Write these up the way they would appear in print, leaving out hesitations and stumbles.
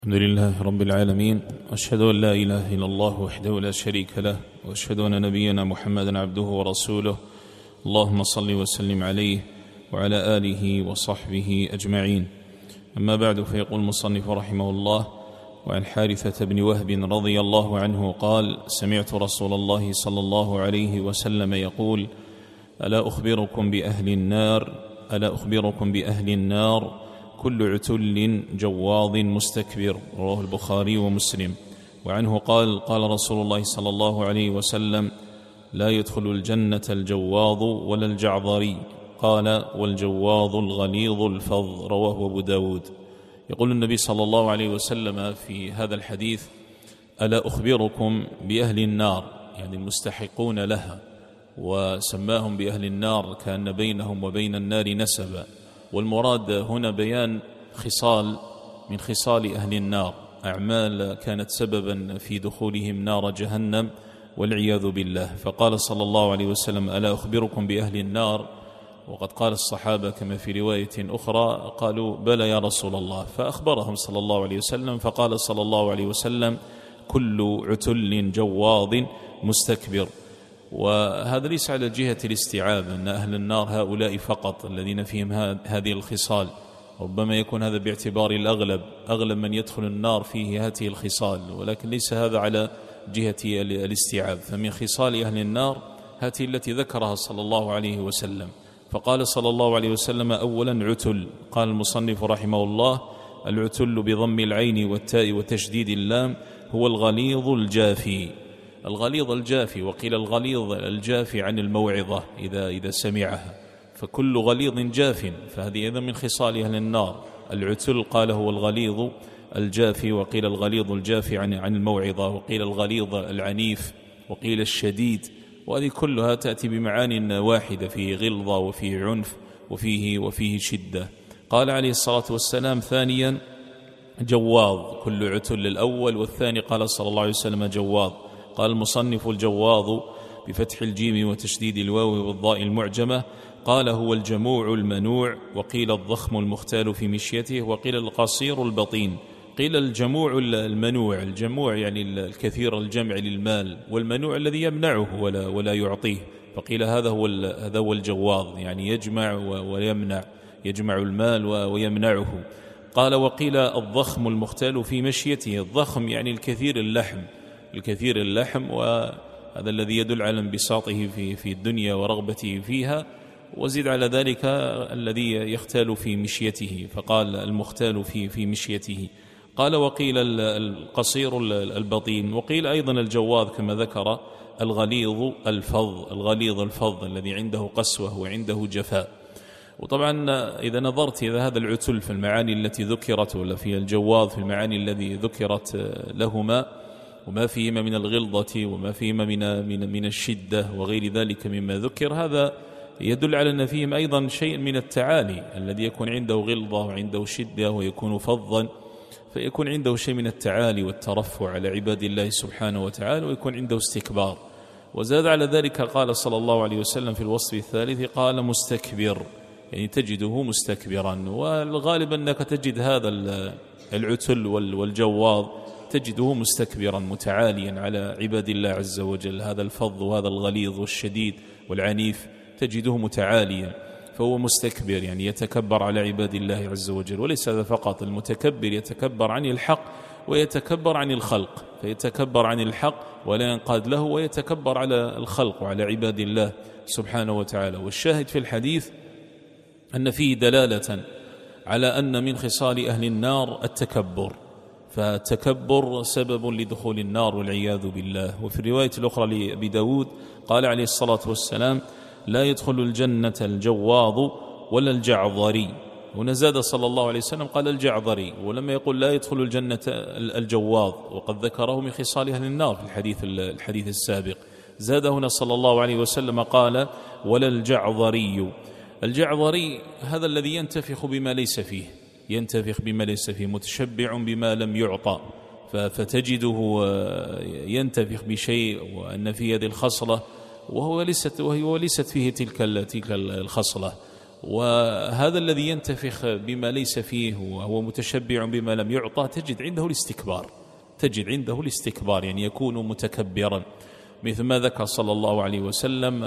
الحمد لله رب العالمين، وأشهد أن لا إله إلا الله وحده لا شريك له، وأشهد أن نبينا محمدا عبده ورسوله. اللهم صل وسلم عليه وعلى آله وصحبه أجمعين. أما بعد، فيقول المصنف رحمه الله: وعن حارثة بن وهب رضي الله عنه قال: سمعت رسول الله صلى الله عليه وسلم يقول: ألا أخبركم بأهل النار كل عتل جواظ مستكبر. رواه البخاري ومسلم. وعنه قال: قال رسول الله صلى الله عليه وسلم: لا يدخل الجنة الجواظ ولا الجعظري. قال: والجواظ الغليظ الفظ. رواه أبو داود. يقول النبي صلى الله عليه وسلم في هذا الحديث: ألا أخبركم بأهل النار، يعني المستحقون لها، وسماهم بأهل النار كأن بينهم وبين النار نسبا. والمراد هنا بيان خصال من خصال أهل النار، أعمال كانت سببا في دخولهم نار جهنم والعياذ بالله. فقال صلى الله عليه وسلم: ألا أخبركم بأهل النار؟ وقد قال الصحابة كما في رواية أخرى قالوا: بلى يا رسول الله. فأخبرهم صلى الله عليه وسلم، فقال صلى الله عليه وسلم: كل عتل جواظ مستكبر. وهذا ليس على جهة الاستيعاب أن أهل النار هؤلاء فقط الذين فيهم هذه الخصال، ربما يكون هذا باعتبار أغلب من يدخل النار فيه هذه الخصال، ولكن ليس هذا على جهة الاستيعاب. فمن خصال أهل النار هذه التي ذكرها صلى الله عليه وسلم. فقال صلى الله عليه وسلم: أولا عتل. قال المصنف رحمه الله: العتل بضم العين والتاء وتشديد اللام هو الغليظ الجافي. الغليظ الجافي، وقيل الغليظ الجافي عن الموعظة إذا سمعها، فكل غليظ جاف، فهذه أيضا من خصال أهل النار. العتل قال هو الغليظ الجافي، وقيل الغليظ الجافي عن الموعظة، وقيل الغليظ العنيف، وقيل الشديد. وهذه كلها تأتي بمعان واحدة، فيه غلظة وفيه عنف وفيه شدة. قال عليه الصلاة والسلام: ثانيا جواظ. كل عتل الأول، والثاني قال صلى الله عليه وسلم جواظ. قال المصنف: الجواظ بفتح الجيم وتشديد الواو والضاء المعجمة. قال: هو الجموع المنوع، وقيل الضخم المختال في مشيته، وقيل القصير البطين. قيل الجموع المنوع، الجموع يعني الكثير الجمع للمال، والمنوع الذي يمنعه ولا يعطيه، فقيل هذا هو الجواظ، يعني يجمع ويمنع، يجمع المال ويمنعه. قال: وقيل الضخم المختال في مشيته. الضخم يعني الكثير اللحم، وهذا الذي يدل على انبساطه في الدنيا ورغبته فيها، وزد على ذلك الذي يختال في مشيته، فقال المختال في مشيته. قال: وقيل القصير البطين. وقيل أيضا الجواظ كما ذكر الغليظ الفظ الذي عنده قسوة وعنده جفاء. وطبعا إذا نظرت إلى هذا العتل في المعاني التي ذكرت، ولا في الجواظ في المعاني التي ذكرت لهما، وما فيهما من الغلظة وما فيهما من الشدة وغير ذلك مما ذكر، هذا يدل على أن فيهم أيضا شيء من التعالي. الذي يكون عنده غلظة وعنده شدة ويكون فظا، فيكون عنده شيء من التعالي والترفع على عباد الله سبحانه وتعالى، ويكون عنده استكبار. وزاد على ذلك قال صلى الله عليه وسلم في الوصف الثالث: قال مستكبر، يعني تجده مستكبرا. والغالب أنك تجد هذا العتل والجواظ تجده مستكبرا متعاليا على عباد الله عز وجل. هذا الفظ وهذا الغليظ والشديد والعنيف تجده متعاليا، فهو مستكبر، يعني يتكبر على عباد الله عز وجل. وليس هذا فقط، المتكبر يتكبر عن الحق ويتكبر عن الخلق، فيتكبر عن الحق ولا ينقاد له، ويتكبر على الخلق وعلى عباد الله سبحانه وتعالى. والشاهد في الحديث أن فيه دلالة على أن من خصال أهل النار التكبر، فالتكبر سبب لدخول النار والعياذ بالله. وفي الرواية الأخرى لأبي داود قال عليه الصلاة والسلام: لا يدخل الجنة الجواظ ولا الجعظري. هنا زاد صلى الله عليه وسلم قال الجعظري، ولما يقول لا يدخل الجنة الجواظ، وقد ذكره من خصال أهل النار في الحديث السابق، زاد هنا صلى الله عليه وسلم قال: ولا الجعظري. الجعظري هذا الذي ينتفخ بما ليس فيه، متشبع بما لم يعطى، فتجده ينتفخ بشيء وأن في هذه الخصلة وهو ليست فيه تلك الخصلة. وهذا الذي ينتفخ بما ليس فيه وهو متشبع بما لم يعطى تجد عنده الاستكبار، يعني يكون متكبرا، مثل ما ذكر صلى الله عليه وسلم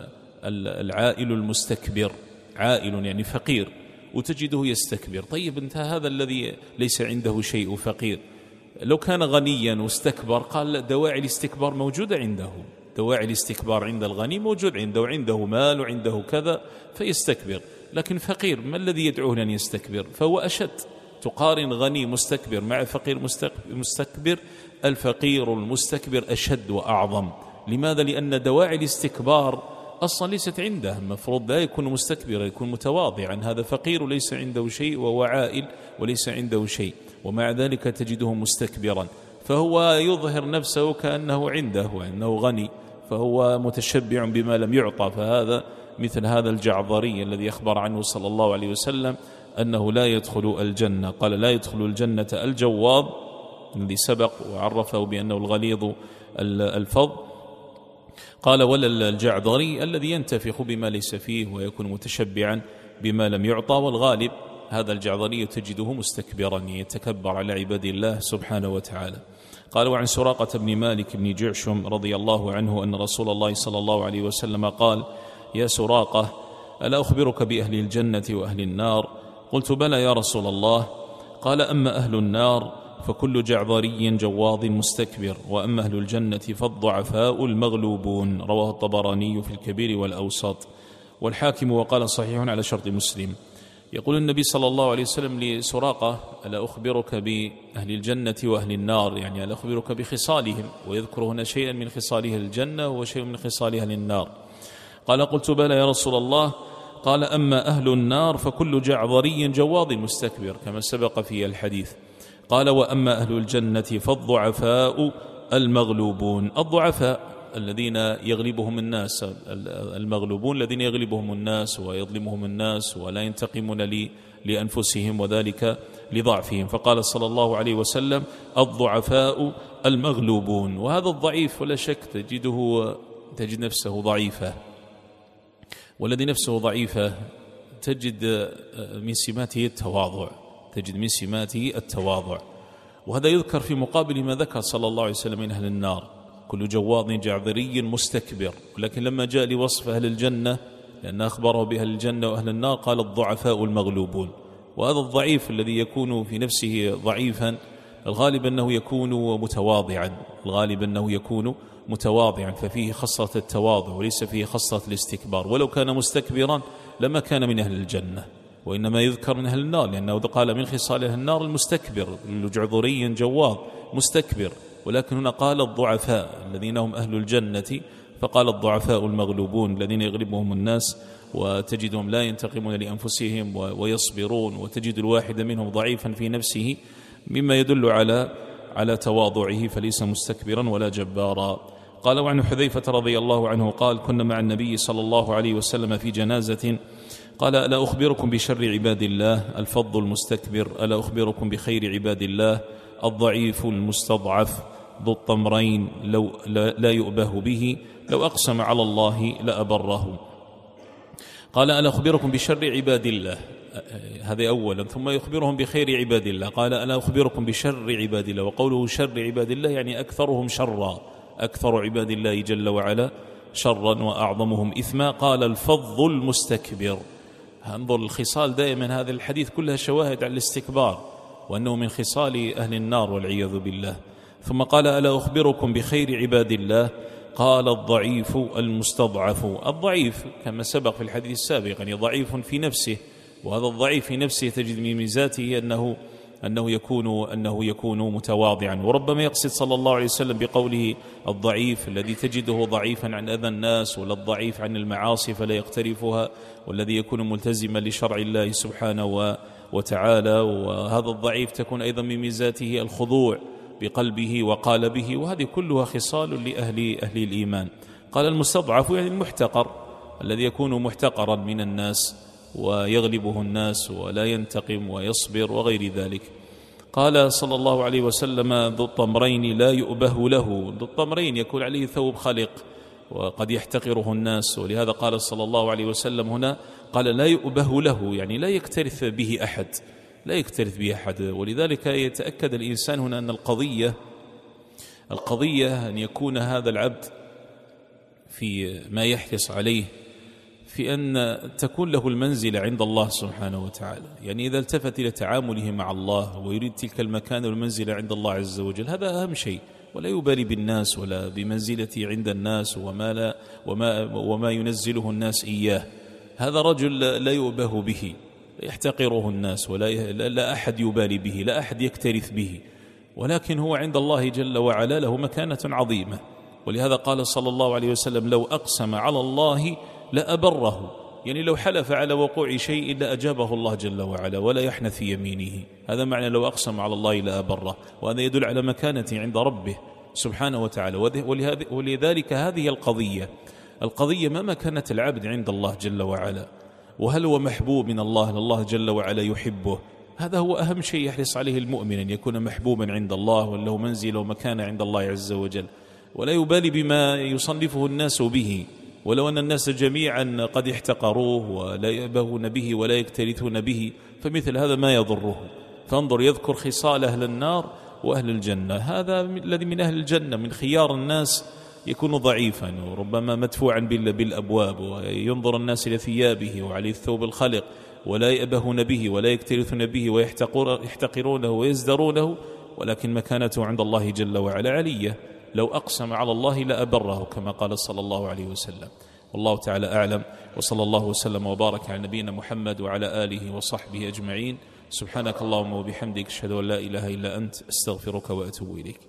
العائل المستكبر، عائل يعني فقير وتجده يستكبر. طيب انت هذا الذي ليس عنده شيء فقير، لو كان غنيا واستكبر قال دواعي الاستكبار موجودة عنده، دواعي الاستكبار عند الغني موجود عنده مال وعنده كذا فيستكبر، لكن فقير ما الذي يدعوه أن يستكبر؟ فهو أشد. تقارن غني مستكبر مع فقير مستكبر، الفقير المستكبر أشد وأعظم. لماذا؟ لأن دواعي الاستكبار أصلا ليست عنده، المفروض لا يكون مستكبرا، يكون متواضعا. هذا فقير ليس عنده شيء وهو عائل وليس عنده شيء، ومع ذلك تجده مستكبرا، فهو يظهر نفسه كأنه عنده وأنه غني، فهو متشبع بما لم يعطى. فهذا مثل هذا الجعظري الذي أخبر عنه صلى الله عليه وسلم أنه لا يدخل الجنة. قال لا يدخل الجنة الجواب الذي سبق وعرفه بأنه الغليظ الفظ، قال ولا الجعظري الذي ينتفخ بما ليس فيه ويكون متشبعا بما لم يعطى. والغالب هذا الجعظري تجده مستكبرا يتكبر على عباد الله سبحانه وتعالى. قال وعن سراقة بن مالك بن جعشم رضي الله عنه أن رسول الله صلى الله عليه وسلم قال يا سراقة ألا أخبرك بأهل الجنة وأهل النار؟ قلت بلى يا رسول الله. قال أما أهل النار فكل جعظري جواظ مستكبر، وأما أهل الجنة فالضعفاء المغلوبون. رواه الطبراني في الكبير والأوسط والحاكم وقال صحيح على شرط مسلم. يقول النبي صلى الله عليه وسلم لسراقة ألا أخبرك بأهل الجنة وأهل النار، يعني ألا أخبرك بخصالهم، ويذكر هنا شيئا من خصاله الجنة وشيء من خصالها للنار. قال قلت بلى يا رسول الله. قال أما أهل النار فكل جعظري جواظ مستكبر، كما سبق في الحديث. قال وأما أهل الجنة فالضعفاء المغلوبون. الضعفاء الذين يغلبهم الناس، المغلوبون الذين يغلبهم الناس ويظلمهم الناس ولا ينتقمون لأنفسهم وذلك لضعفهم. فقال صلى الله عليه وسلم الضعفاء المغلوبون. وهذا الضعيف ولا شك تجد نفسه ضعيفة، والذي نفسه ضعيفة تجد من سماته التواضع، وهذا يذكر في مقابل ما ذكر صلى الله عليه وسلم من أهل النار كل جواظ جعظري مستكبر. لكن لما جاء لوصف أهل الجنة، لأن أخبره بأهل الجنة وأهل النار، قال الضعفاء المغلوبون. وهذا الضعيف الذي يكون في نفسه ضعيفا الغالب أنه يكون متواضعا، ففيه خصلة التواضع وليس فيه خصلة الاستكبار. ولو كان مستكبرا لما كان من أهل الجنة، وإنما يذكر من أهل النار، لأنه قال من خصال أهل النار المستكبر، جعذري جواظ مستكبر. ولكن هنا قال الضعفاء الذين هم أهل الجنة، فقال الضعفاء المغلوبون الذين يغلبهم الناس وتجدهم لا ينتقمون لأنفسهم ويصبرون، وتجد الواحد منهم ضعيفا في نفسه، مما يدل على تواضعه، فليس مستكبرا ولا جبارا. قال وعن حذيفة رضي الله عنه قال كنا مع النبي صلى الله عليه وسلم في جنازة، قال ألا أخبركم بشر عباد الله الفظ المستكبر، ألا أخبركم بخير عباد الله الضعيف المستضعف ذو الطمرين لا يؤبه به، لو أقسم على الله لأبره. قال ألا أخبركم بشر عباد الله، هذا أولا، ثم يخبرهم بخير عباد الله. قال ألا أخبركم بشر عباد الله، وقوله شر عباد الله يعني أكثرهم شرا، أكثر عباد الله جل وعلا شرا وأعظمهم إثما. قال الفظ المستكبر. انظر الخصال دائما، هذا الحديث كلها شواهد على الاستكبار، وأنه من خصال أهل النار والعياذ بالله. ثم قال ألا أخبركم بخير عباد الله، قال الضعيف المستضعف. الضعيف كما سبق في الحديث السابق يعني ضعيف في نفسه، وهذا الضعيف في نفسه تجد من ميزاته أنه يكون متواضعا. وربما يقصد صلى الله عليه وسلم بقوله الضعيف الذي تجده ضعيفا عن أذى الناس، ولا الضعيف عن المعاصي فلا يقترفها، والذي يكون ملتزما لشرع الله سبحانه وتعالى. وهذا الضعيف تكون أيضا من ميزاته الخضوع بقلبه وقالبه، وهذه كلها خصال لأهل الإيمان. قال المستضعف يعني المحتقر، الذي يكون محتقرا من الناس ويغلبه الناس ولا ينتقم ويصبر وغير ذلك. قال صلى الله عليه وسلم ذو الطمرين لا يؤبه له. ذو الطمرين يكون عليه ثوب خلق، وقد يحتقره الناس. ولهذا قال صلى الله عليه وسلم هنا قال لا يؤبه له، يعني لا يكترث به أحد، لا يكترث به أحد. ولذلك يتأكد الإنسان هنا أن القضية أن يكون هذا العبد في ما يحرص عليه في أن تكون له المنزلة عند الله سبحانه وتعالى. يعني إذا التفت إلى تعامله مع الله ويريد تلك المكانة والمنزلة عند الله عز وجل، هذا أهم شيء، ولا يبالي بالناس ولا بمنزلته عند الناس وما ينزله الناس إياه. هذا رجل لا يؤبه به، يحتقره الناس، لا أحد يبالي به، لا أحد يكترث به، ولكن هو عند الله جل وعلا له مكانة عظيمة. ولهذا قال صلى الله عليه وسلم لو أقسم على الله لأبره، يعني لو حلف على وقوع شيء لأجابه الله جل وعلا ولا يحنث في يمينه. هذا معنى لو أقسم على الله لأبره، وهذا يدل على مكانته عند ربه سبحانه وتعالى. ولذلك هذه القضية ما مكانة العبد عند الله جل وعلا، وهل هو محبوب من الله جل وعلا يحبه. هذا هو أهم شيء يحرص عليه المؤمن، أن يكون محبوبا عند الله وله منزل ومكانة عند الله عز وجل، ولا يبالي بما يصنفه الناس به، ولو أن الناس جميعا قد احتقروه ولا يأبهون به ولا يكترثون به، فمثل هذا ما يضره. فانظر يذكر خصال أهل النار وأهل الجنة. هذا الذي من أهل الجنة من خيار الناس يكون ضعيفا وربما مدفوعا بالأبواب، وينظر الناس إلى ثيابه وعليه الثوب الخلق، ولا يأبهون به ولا يكترثون به ويحتقرونه ويزدرونه، ولكن مكانته عند الله جل وعلا علية. لو أقسم على الله لأبره كما قال صلى الله عليه وسلم. والله تعالى أعلم، وصلى الله وسلم وبارك على نبينا محمد وعلى آله وصحبه أجمعين. سبحانك اللهم وبحمدك، أشهد أن لا إله إلا أنت، أستغفرك وأتوب إليك.